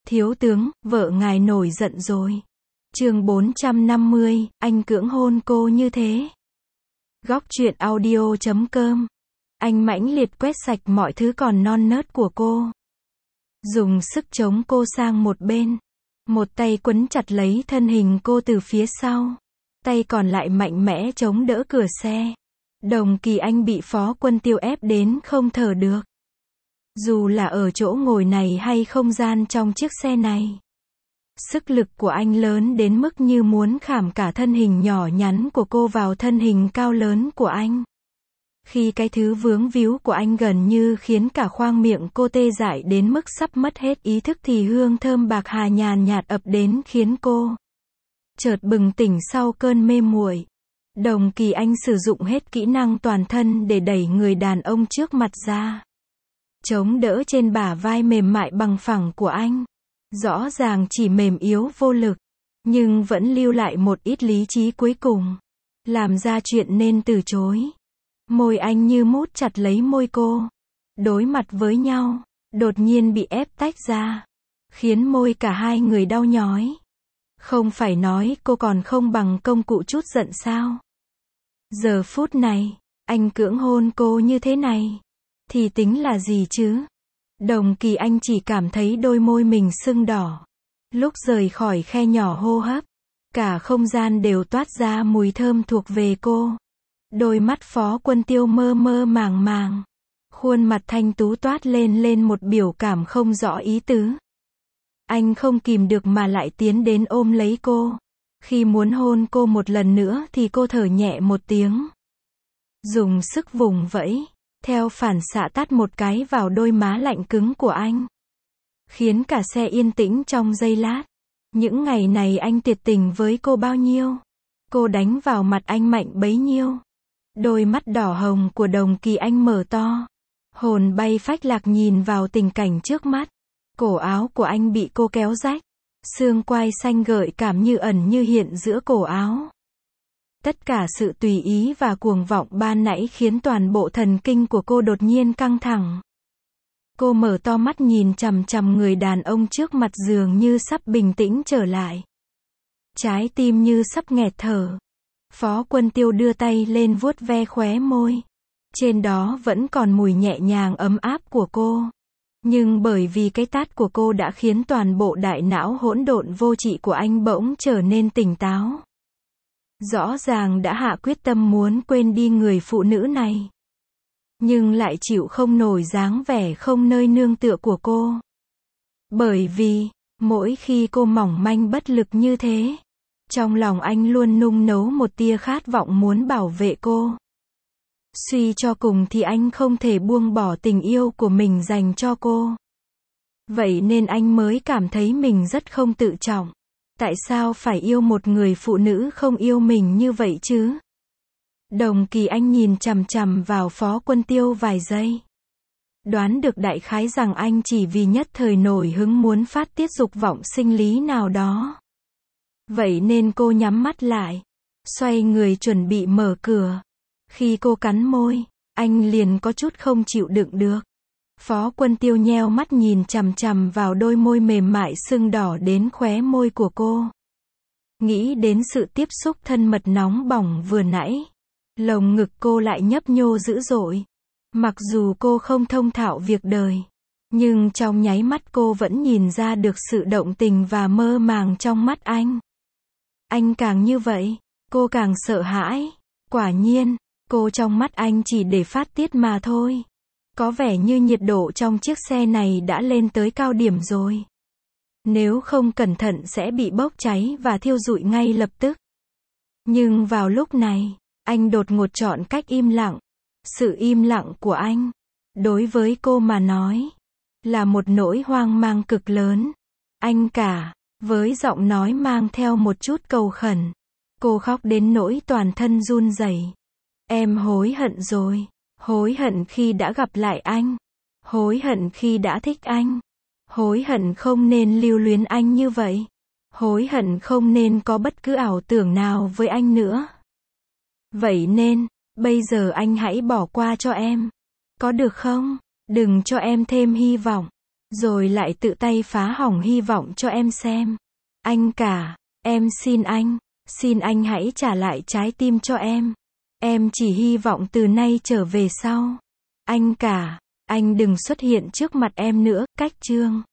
Thiếu tướng, vợ ngài nổi giận rồi. Chương 450, anh cưỡng hôn cô như thế. Góc truyện audio.com. Anh mãnh liệt quét sạch mọi thứ còn non nớt của cô. Dùng sức chống cô sang một bên. Một tay quấn chặt lấy thân hình cô từ phía sau. Tay còn lại mạnh mẽ chống đỡ cửa xe. Đồng Kỳ Anh bị Phó Quân Tiêu ép đến không thở được. Dù là ở chỗ ngồi này hay không gian trong chiếc xe này. Sức lực của anh lớn đến mức như muốn khảm cả thân hình nhỏ nhắn của cô vào thân hình cao lớn của anh. Khi cái thứ vướng víu của anh gần như khiến cả khoang miệng cô tê dại đến mức sắp mất hết ý thức thì hương thơm bạc hà nhàn nhạt ập đến khiến cô chợt bừng tỉnh sau cơn mê muội. Đồng Kỳ Anh sử dụng hết kỹ năng toàn thân để đẩy người đàn ông trước mặt ra. Chống đỡ trên bả vai mềm mại bằng phẳng của anh. Rõ ràng chỉ mềm yếu vô lực, nhưng vẫn lưu lại một ít lý trí cuối cùng. Làm ra chuyện nên từ chối. Môi anh như mút chặt lấy môi cô. Đối mặt với nhau, đột nhiên bị ép tách ra. Khiến môi cả hai người đau nhói. Không phải nói cô còn không bằng công cụ chút giận sao? Giờ phút này, anh cưỡng hôn cô như thế này. Thì tính là gì chứ? Đồng Kỳ Anh chỉ cảm thấy đôi môi mình sưng đỏ. Lúc rời khỏi khe nhỏ hô hấp, cả không gian đều toát ra mùi thơm thuộc về cô. Đôi mắt Phó Quân Tiêu mơ mơ màng màng. Khuôn mặt thanh tú toát lên một biểu cảm không rõ ý tứ. Anh không kìm được mà lại tiến đến ôm lấy cô. Khi muốn hôn cô một lần nữa thì cô thở nhẹ một tiếng. Dùng sức vùng vẫy. Theo phản xạ tát một cái vào đôi má lạnh cứng của anh. Khiến cả xe yên tĩnh trong giây lát. Những ngày này anh tuyệt tình với cô bao nhiêu. Cô đánh vào mặt anh mạnh bấy nhiêu. Đôi mắt đỏ hồng của Đồng Kỳ Anh mở to. Hồn bay phách lạc nhìn vào tình cảnh trước mắt. Cổ áo của anh bị cô kéo rách. Xương quai xanh gợi cảm như ẩn như hiện giữa cổ áo. Tất cả sự tùy ý và cuồng vọng ban nãy khiến toàn bộ thần kinh của cô đột nhiên căng thẳng. Cô mở to mắt nhìn chằm chằm người đàn ông trước mặt dường như sắp bình tĩnh trở lại. Trái tim như sắp nghẹt thở. Phó Quân Tiêu đưa tay lên vuốt ve khóe môi. Trên đó vẫn còn mùi nhẹ nhàng ấm áp của cô. Nhưng bởi vì cái tát của cô đã khiến toàn bộ đại não hỗn độn vô trị của anh bỗng trở nên tỉnh táo. Rõ ràng đã hạ quyết tâm muốn quên đi người phụ nữ này. Nhưng lại chịu không nổi dáng vẻ không nơi nương tựa của cô. Bởi vì, mỗi khi cô mỏng manh bất lực như thế, trong lòng anh luôn nung nấu một tia khát vọng muốn bảo vệ cô. Suy cho cùng thì anh không thể buông bỏ tình yêu của mình dành cho cô. Vậy nên anh mới cảm thấy mình rất không tự trọng. Tại sao phải yêu một người phụ nữ không yêu mình như vậy chứ? Đồng Kỳ Anh nhìn chằm chằm vào Phó Quân Tiêu vài giây. Đoán được đại khái rằng anh chỉ vì nhất thời nổi hứng muốn phát tiết dục vọng sinh lý nào đó. Vậy nên cô nhắm mắt lại. Xoay người chuẩn bị mở cửa. Khi cô cắn môi, anh liền có chút không chịu đựng được. Phó Quân Tiêu nheo mắt nhìn chằm chằm vào đôi môi mềm mại sưng đỏ đến khóe môi của cô. Nghĩ đến sự tiếp xúc thân mật nóng bỏng vừa nãy. Lồng ngực cô lại nhấp nhô dữ dội. Mặc dù cô không thông thạo việc đời. Nhưng trong nháy mắt cô vẫn nhìn ra được sự động tình và mơ màng trong mắt anh. Anh càng như vậy, cô càng sợ hãi. Quả nhiên, cô trong mắt anh chỉ để phát tiết mà thôi. Có vẻ như nhiệt độ trong chiếc xe này đã lên tới cao điểm rồi. Nếu không cẩn thận sẽ bị bốc cháy và thiêu rụi ngay lập tức. Nhưng vào lúc này, anh đột ngột chọn cách im lặng. Sự im lặng của anh, đối với cô mà nói, là một nỗi hoang mang cực lớn. Anh cả, với giọng nói mang theo một chút cầu khẩn. Cô khóc đến nỗi toàn thân run rẩy. Em hối hận rồi. Hối hận khi đã gặp lại anh. Hối hận khi đã thích anh. Hối hận không nên lưu luyến anh như vậy. Hối hận không nên có bất cứ ảo tưởng nào với anh nữa. Vậy nên, bây giờ anh hãy bỏ qua cho em. Có được không? Đừng cho em thêm hy vọng. Rồi lại tự tay phá hỏng hy vọng cho em xem. Anh cả, em xin anh hãy trả lại trái tim cho em. Em chỉ hy vọng từ nay trở về sau. Anh cả, anh đừng xuất hiện trước mặt em nữa, cách chương.